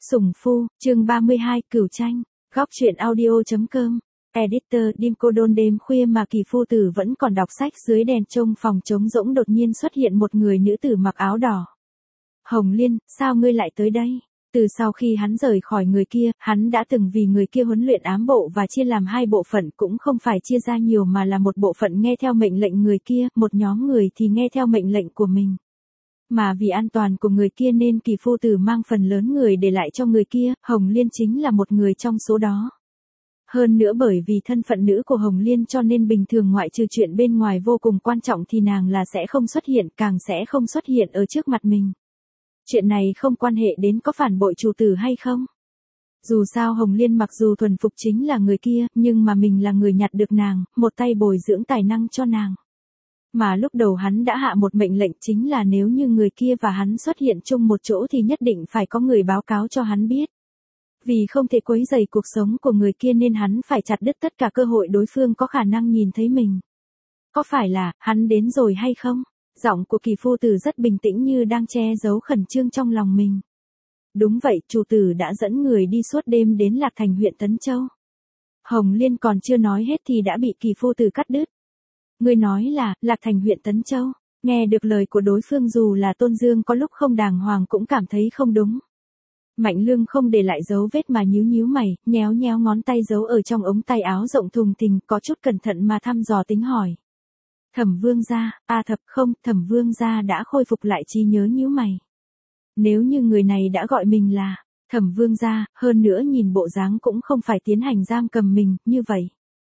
Sủng Phu, chương 32, Cửu Tranh, góc truyện audio.com, editor Đêm cô đơn đêm khuya mà Kỳ Phu Tử vẫn còn đọc sách dưới đèn trong phòng trống rỗng đột nhiên xuất hiện một người nữ tử mặc áo đỏ. Hồng Liên, sao ngươi lại tới đây? Từ sau khi hắn rời khỏi người kia, hắn đã từng vì người kia huấn luyện ám bộ và chia làm hai bộ phận, cũng không phải chia ra nhiều mà là một bộ phận nghe theo mệnh lệnh người kia, một nhóm người thì nghe theo mệnh lệnh của mình. Mà vì an toàn của người kia nên Kỳ Phu Tử mang phần lớn người để lại cho người kia, Hồng Liên chính là một người trong số đó. Hơn nữa bởi vì thân phận nữ của Hồng Liên cho nên bình thường ngoại trừ chuyện bên ngoài vô cùng quan trọng thì nàng là sẽ không xuất hiện, càng sẽ không xuất hiện ở trước mặt mình. Chuyện này không quan hệ đến có phản bội chủ tử hay không. Dù sao Hồng Liên mặc dù thuần phục chính là người kia, nhưng mà mình là người nhặt được nàng, một tay bồi dưỡng tài năng cho nàng. Mà lúc đầu hắn đã hạ một mệnh lệnh chính là nếu như người kia và hắn xuất hiện chung một chỗ thì nhất định phải có người báo cáo cho hắn biết. Vì không thể quấy rầy cuộc sống của người kia nên hắn phải chặt đứt tất cả cơ hội đối phương có khả năng nhìn thấy mình. Có phải là, hắn đến rồi hay không? Giọng của Kỳ Phu Tử rất bình tĩnh như đang che giấu khẩn trương trong lòng mình. Đúng vậy, chủ tử đã dẫn người đi suốt đêm đến Lạc Thành huyện Tấn Châu. Hồng Liên còn chưa nói hết thì đã bị Kỳ Phu Tử cắt đứt. Ngươi nói là, Lạc Thành huyện Tấn Châu. Nghe được lời của đối phương dù là Tôn Dương có lúc không đàng hoàng cũng cảm thấy không đúng. Mạnh Lương không để lại dấu vết mà nhíu mày, nhéo ngón tay giấu ở trong ống tay áo rộng thùng thình, có chút cẩn thận mà thăm dò tính hỏi. Thẩm Vương gia, Thập không, Thẩm Vương gia đã khôi phục lại trí nhớ nhíu mày. Nếu như người này đã gọi mình là Thẩm Vương gia, hơn nữa nhìn bộ dáng cũng không phải tiến hành giam cầm mình, như vậy.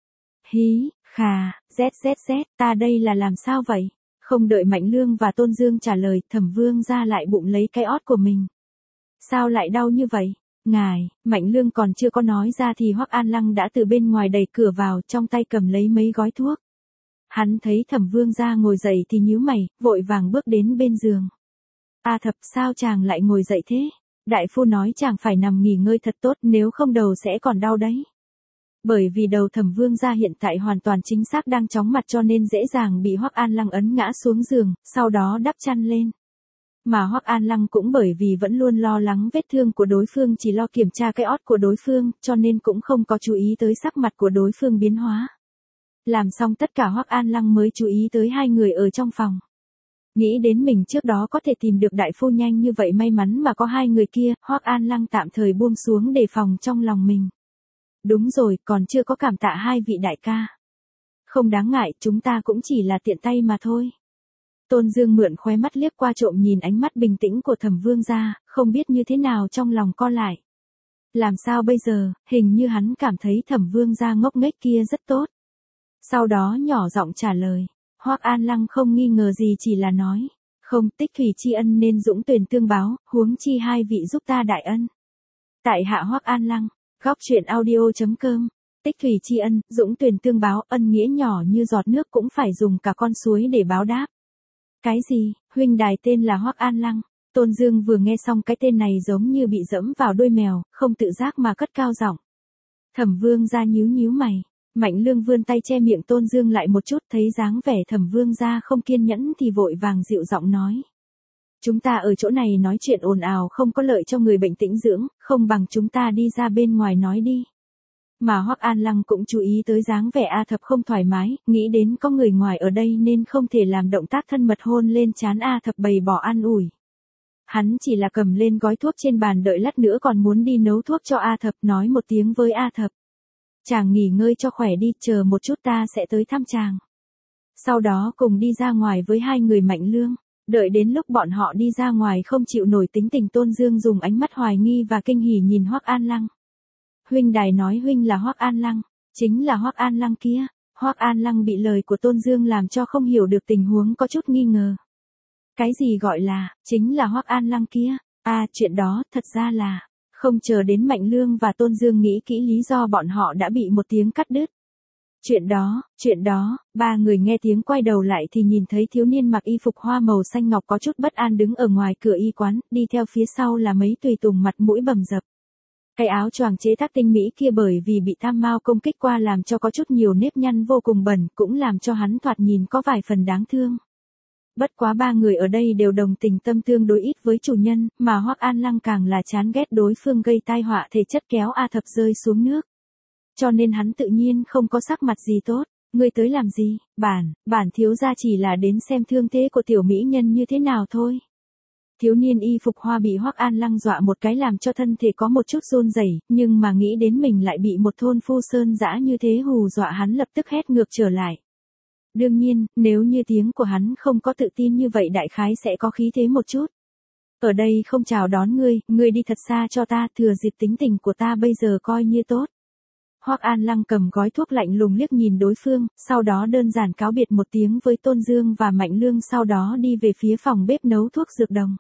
Hí, khà, z, ta đây là làm sao vậy? Không đợi Mạnh Lương và Tôn Dương trả lời, Thẩm Vương gia lại bụng lấy cái ót của mình. Sao lại đau như vậy? Ngài, Mạnh Lương còn chưa có nói ra thì Hoắc An Lăng đã từ bên ngoài đẩy cửa vào, trong tay cầm lấy mấy gói thuốc. Hắn thấy Thẩm Vương gia ngồi dậy thì nhíu mày, vội vàng bước đến bên giường. Thập, sao chàng lại ngồi dậy thế? Đại phu nói chàng phải nằm nghỉ ngơi thật tốt, nếu không đầu sẽ còn đau đấy. Bởi vì đầu Thẩm Vương gia hiện tại hoàn toàn chính xác đang chóng mặt cho nên dễ dàng bị Hoắc An Lăng ấn ngã xuống giường, sau đó đắp chăn lên. Mà Hoắc An Lăng cũng bởi vì vẫn luôn lo lắng vết thương của đối phương, chỉ lo kiểm tra cái ót của đối phương, cho nên cũng không có chú ý tới sắc mặt của đối phương biến hóa. Làm xong tất cả Hoắc An Lăng mới chú ý tới hai người ở trong phòng. Nghĩ đến mình trước đó có thể tìm được đại phu nhanh như vậy, may mắn mà có hai người kia, Hoắc An Lăng tạm thời buông xuống đề phòng trong lòng mình. Đúng rồi, còn chưa có cảm tạ hai vị đại ca. Không đáng ngại, chúng ta cũng chỉ là tiện tay mà thôi. Tôn Dương mượn khóe mắt liếc qua trộm nhìn ánh mắt bình tĩnh của Thẩm Vương gia, không biết như thế nào trong lòng co lại. Làm sao bây giờ, hình như hắn cảm thấy Thẩm Vương gia ngốc nghếch kia rất tốt. Sau đó nhỏ giọng trả lời, Hoắc An Lăng không nghi ngờ gì chỉ là nói, không, tích thủy tri ân nên dũng tuyển tương báo, huống chi hai vị giúp ta đại ân. Tại hạ Hoắc An Lăng, góc truyện audio.com, tích thủy tri ân, dũng tuyển tương báo, ân nghĩa nhỏ như giọt nước cũng phải dùng cả con suối để báo đáp. Cái gì, huynh đài tên là Hoắc An Lăng? Tôn Dương vừa nghe xong cái tên này giống như bị dẫm vào đuôi mèo, không tự giác mà cất cao giọng. Thẩm Vương gia nhíu mày. Mạnh Lương vươn tay che miệng Tôn Dương lại một chút, thấy dáng vẻ Thẩm Vương gia không kiên nhẫn thì vội vàng dịu giọng nói. Chúng ta ở chỗ này nói chuyện ồn ào không có lợi cho người bệnh tĩnh dưỡng, không bằng chúng ta đi ra bên ngoài nói đi. Mà Hoắc An Lăng cũng chú ý tới dáng vẻ Thập không thoải mái, nghĩ đến có người ngoài ở đây nên không thể làm động tác thân mật hôn lên trán Thập bày bỏ an ủi. Hắn chỉ là cầm lên gói thuốc trên bàn đợi lát nữa còn muốn đi nấu thuốc cho Thập, nói một tiếng với Thập. Chàng nghỉ ngơi cho khỏe đi, chờ một chút ta sẽ tới thăm chàng. Sau đó cùng đi ra ngoài với hai người Mạnh Lương. Đợi đến lúc bọn họ đi ra ngoài không chịu nổi tính tình, Tôn Dương dùng ánh mắt hoài nghi và kinh hỉ nhìn Hoắc An Lăng. Huynh đài nói huynh là Hoắc An Lăng, chính là Hoắc An Lăng kia. Hoắc An Lăng bị lời của Tôn Dương làm cho không hiểu được tình huống, có chút nghi ngờ. Cái gì gọi là, chính là Hoắc An Lăng kia? Chuyện đó, thật ra là, không chờ đến Mạnh Lương và Tôn Dương nghĩ kỹ lý do bọn họ đã bị một tiếng cắt đứt. Chuyện đó, ba người nghe tiếng quay đầu lại thì nhìn thấy thiếu niên mặc y phục hoa màu xanh ngọc có chút bất an đứng ở ngoài cửa y quán, đi theo phía sau là mấy tùy tùng mặt mũi bầm dập. Cái áo choàng chế tác tinh mỹ kia bởi vì bị tham mao công kích qua làm cho có chút nhiều nếp nhăn vô cùng bẩn, cũng làm cho hắn thoạt nhìn có vài phần đáng thương. Bất quá ba người ở đây đều đồng tình tâm tương đối ít với chủ nhân, mà Hoắc An Lăng càng là chán ghét đối phương gây tai họa thể chất kéo A Thập rơi xuống nước. Cho nên hắn tự nhiên không có sắc mặt gì tốt. Ngươi tới làm gì? Bản thiếu gia chỉ là đến xem thương thế của tiểu mỹ nhân như thế nào thôi. Thiếu niên y phục hoa bị Hoắc An Lăng dọa một cái làm cho thân thể có một chút run rẩy, nhưng mà nghĩ đến mình lại bị một thôn phu sơn dã như thế hù dọa hắn lập tức hét ngược trở lại. Đương nhiên, nếu như tiếng của hắn không có tự tin như vậy đại khái sẽ có khí thế một chút. Ở đây không chào đón ngươi đi thật xa cho ta, thừa dịp tính tình của ta bây giờ coi như tốt. Hoắc An Lăng cầm gói thuốc lạnh lùng liếc nhìn đối phương, sau đó đơn giản cáo biệt một tiếng với Tôn Dương và Mạnh Lương, sau đó đi về phía phòng bếp nấu thuốc dược đồng.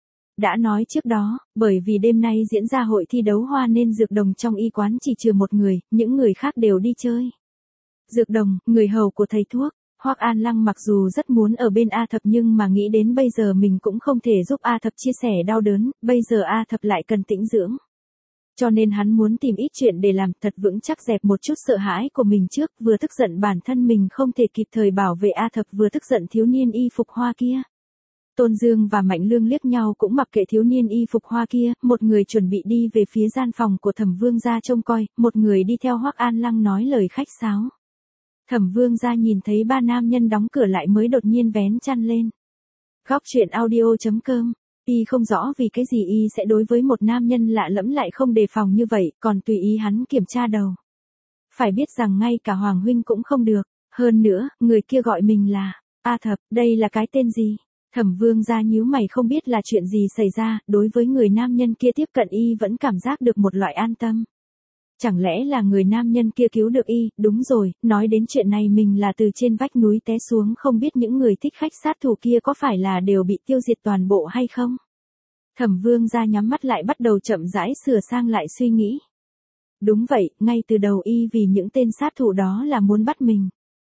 Đã nói trước đó, bởi vì đêm nay diễn ra hội thi đấu hoa nên dược đồng trong y quán chỉ trừ một người, những người khác đều đi chơi. Dược đồng, người hầu của thầy thuốc. Hoắc An Lăng mặc dù rất muốn ở bên A Thập nhưng mà nghĩ đến bây giờ mình cũng không thể giúp A Thập chia sẻ đau đớn, bây giờ A Thập lại cần tĩnh dưỡng. Cho nên hắn muốn tìm ít chuyện để làm thật vững chắc dẹp một chút sợ hãi của mình trước, vừa tức giận bản thân mình không thể kịp thời bảo vệ A Thập vừa tức giận thiếu niên y phục hoa kia. Tôn Dương và Mạnh Lương liếc nhau cũng mặc kệ thiếu niên y phục hoa kia, một người chuẩn bị đi về phía gian phòng của Thẩm Vương gia trông coi, một người đi theo Hoắc An Lăng nói lời khách sáo. Thẩm Vương gia nhìn thấy ba nam nhân đóng cửa lại mới đột nhiên vén chăn lên. Góc truyện audio.com. Y không rõ vì cái gì Y sẽ đối với một nam nhân lạ lẫm lại không đề phòng như vậy, còn tùy ý hắn kiểm tra đầu. Phải biết rằng ngay cả Hoàng huynh cũng không được, hơn nữa, người kia gọi mình là A Thập, đây là cái tên gì? Thẩm Vương gia nhíu mày không biết là chuyện gì xảy ra, đối với người nam nhân kia tiếp cận Y vẫn cảm giác được một loại an tâm. Chẳng lẽ là người nam nhân kia cứu được Y, đúng rồi, nói đến chuyện này mình là từ trên vách núi té xuống, không biết những người thích khách sát thủ kia có phải là đều bị tiêu diệt toàn bộ hay không? Thẩm Vương gia nhắm mắt lại bắt đầu chậm rãi sửa sang lại suy nghĩ. Đúng vậy, ngay từ đầu Y vì những tên sát thủ đó là muốn bắt mình.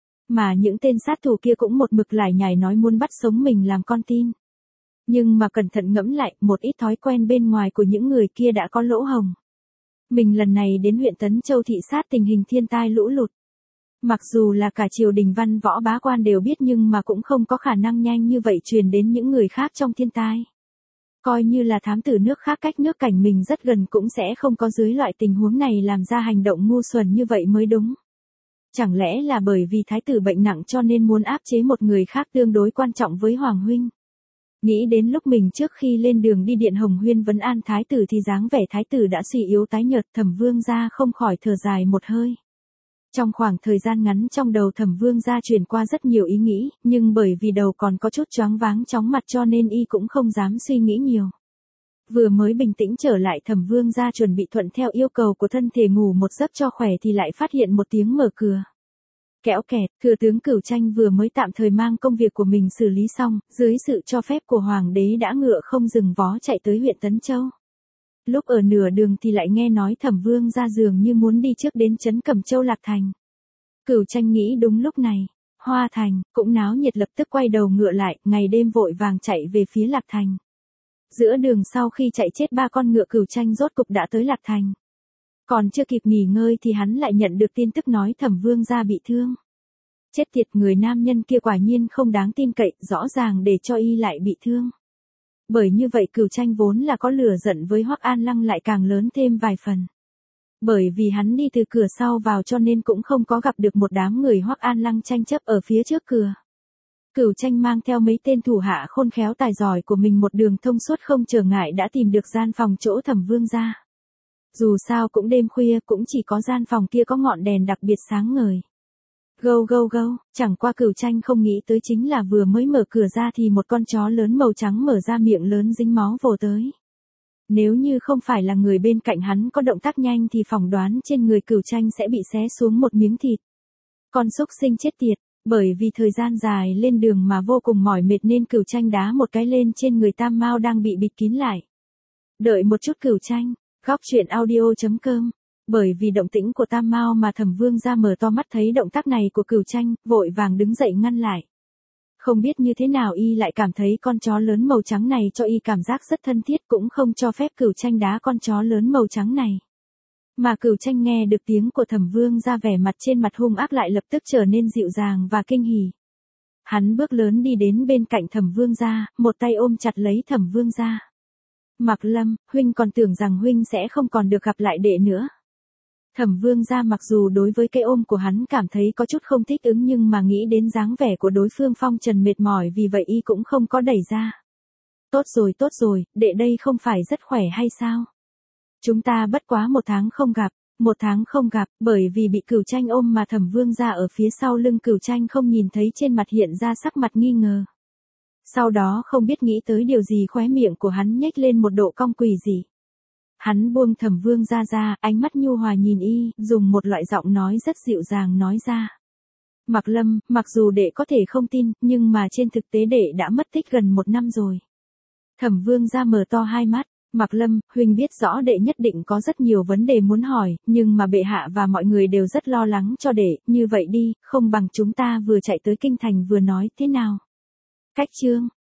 Mà những tên sát thủ kia cũng một mực lải nhải nói muốn bắt sống mình làm con tin. Nhưng mà cẩn thận ngẫm lại, một ít thói quen bên ngoài của những người kia đã có lỗ hổng. Mình lần này đến huyện Tấn Châu thị sát tình hình thiên tai lũ lụt. Mặc dù là cả triều đình văn võ bá quan đều biết nhưng mà cũng không có khả năng nhanh như vậy truyền đến những người khác trong thiên tai. Coi như là thám tử nước khác cách nước cảnh mình rất gần cũng sẽ không có dưới loại tình huống này làm ra hành động ngu xuẩn như vậy mới đúng. Chẳng lẽ là bởi vì thái tử bệnh nặng cho nên muốn áp chế một người khác tương đối quan trọng với Hoàng huynh? Nghĩ đến lúc mình trước khi lên đường đi điện Hồng Huyên vấn an thái tử thì dáng vẻ thái tử đã suy yếu tái nhợt, Thẩm Vương gia không khỏi thở dài một hơi. Trong khoảng thời gian ngắn trong đầu Thẩm Vương gia truyền qua rất nhiều ý nghĩ, nhưng bởi vì đầu còn có chút choáng váng chóng mặt cho nên Y cũng không dám suy nghĩ nhiều. Vừa mới bình tĩnh trở lại Thẩm Vương gia chuẩn bị thuận theo yêu cầu của thân thể ngủ một giấc cho khỏe thì lại phát hiện một tiếng mở cửa. Kéo kẹt, thừa tướng Cửu Tranh vừa mới tạm thời mang công việc của mình xử lý xong, dưới sự cho phép của Hoàng đế đã ngựa không dừng vó chạy tới huyện Tấn Châu. Lúc ở nửa đường thì lại nghe nói Thẩm Vương gia dường như muốn đi trước đến trấn Cẩm Châu Lạc Thành. Cửu Tranh nghĩ đúng lúc này, Hoa Thành cũng náo nhiệt lập tức quay đầu ngựa lại, ngày đêm vội vàng chạy về phía Lạc Thành. Giữa đường sau khi chạy chết ba con ngựa Cửu Tranh rốt cục đã tới Lạc Thành. Còn chưa kịp nghỉ ngơi thì hắn lại nhận được tin tức nói Thẩm Vương gia bị thương. Chết tiệt, người nam nhân kia quả nhiên không đáng tin cậy, rõ ràng để cho Y lại bị thương. Bởi như vậy Cửu Tranh vốn là có lửa giận với Hoắc An Lăng lại càng lớn thêm vài phần. Bởi vì hắn đi từ cửa sau vào cho nên cũng không có gặp được một đám người Hoắc An Lăng tranh chấp ở phía trước cửa. Cửu Tranh mang theo mấy tên thủ hạ khôn khéo tài giỏi của mình một đường thông suốt không trở ngại đã tìm được gian phòng chỗ Thẩm Vương gia. Dù sao cũng đêm khuya cũng chỉ có gian phòng kia có ngọn đèn đặc biệt sáng ngời. Gâu gâu gâu, chẳng qua Cửu Tranh không nghĩ tới chính là vừa mới mở cửa ra thì một con chó lớn màu trắng mở ra miệng lớn dính máu vồ tới. Nếu như không phải là người bên cạnh hắn có động tác nhanh thì phỏng đoán trên người Cửu Tranh sẽ bị xé xuống một miếng thịt. Con xúc sinh chết tiệt, bởi vì thời gian dài lên đường mà vô cùng mỏi mệt nên Cửu Tranh đá một cái lên trên người Tam Mao đang bị bịt kín lại. Đợi một chút Cửu Tranh, góc truyện audio.com. Bởi vì động tĩnh của Tam Mao mà Thẩm Vương gia mở to mắt thấy động tác này của Cửu Tranh, vội vàng đứng dậy ngăn lại. Không biết như thế nào Y lại cảm thấy con chó lớn màu trắng này cho Y cảm giác rất thân thiết, cũng không cho phép Cửu Tranh đá con chó lớn màu trắng này. Mà Cửu Tranh nghe được tiếng của Thẩm Vương gia vẻ mặt trên mặt hung ác lại lập tức trở nên dịu dàng và kinh hỉ. Hắn bước lớn đi đến bên cạnh Thẩm Vương gia, một tay ôm chặt lấy Thẩm Vương gia. Mạc Lâm, huynh còn tưởng rằng huynh sẽ không còn được gặp lại đệ nữa. Thẩm Vương gia mặc dù đối với cái ôm của hắn cảm thấy có chút không thích ứng nhưng mà nghĩ đến dáng vẻ của đối phương phong trần mệt mỏi vì vậy y cũng không có đẩy ra. Tốt rồi, đệ đây không phải rất khỏe hay sao? Chúng ta bất quá 1 tháng không gặp, bởi vì bị Cửu Tranh ôm mà Thẩm Vương gia ở phía sau lưng Cửu Tranh không nhìn thấy trên mặt hiện ra sắc mặt nghi ngờ. Sau đó không biết nghĩ tới điều gì khóe miệng của hắn nhếch lên một độ cong quỷ dị. Hắn buông Thẩm Vương gia ra, ánh mắt nhu hòa nhìn y, dùng một loại giọng nói rất dịu dàng nói ra. Mạc Lâm, mặc dù đệ có thể không tin, nhưng mà trên thực tế đệ đã mất tích gần 1 năm rồi. Thẩm Vương gia mở to hai mắt. Mạc Lâm, huynh biết rõ đệ nhất định có rất nhiều vấn đề muốn hỏi, nhưng mà bệ hạ và mọi người đều rất lo lắng cho đệ, như vậy đi, không bằng chúng ta vừa chạy tới kinh thành vừa nói thế nào. Cách chương.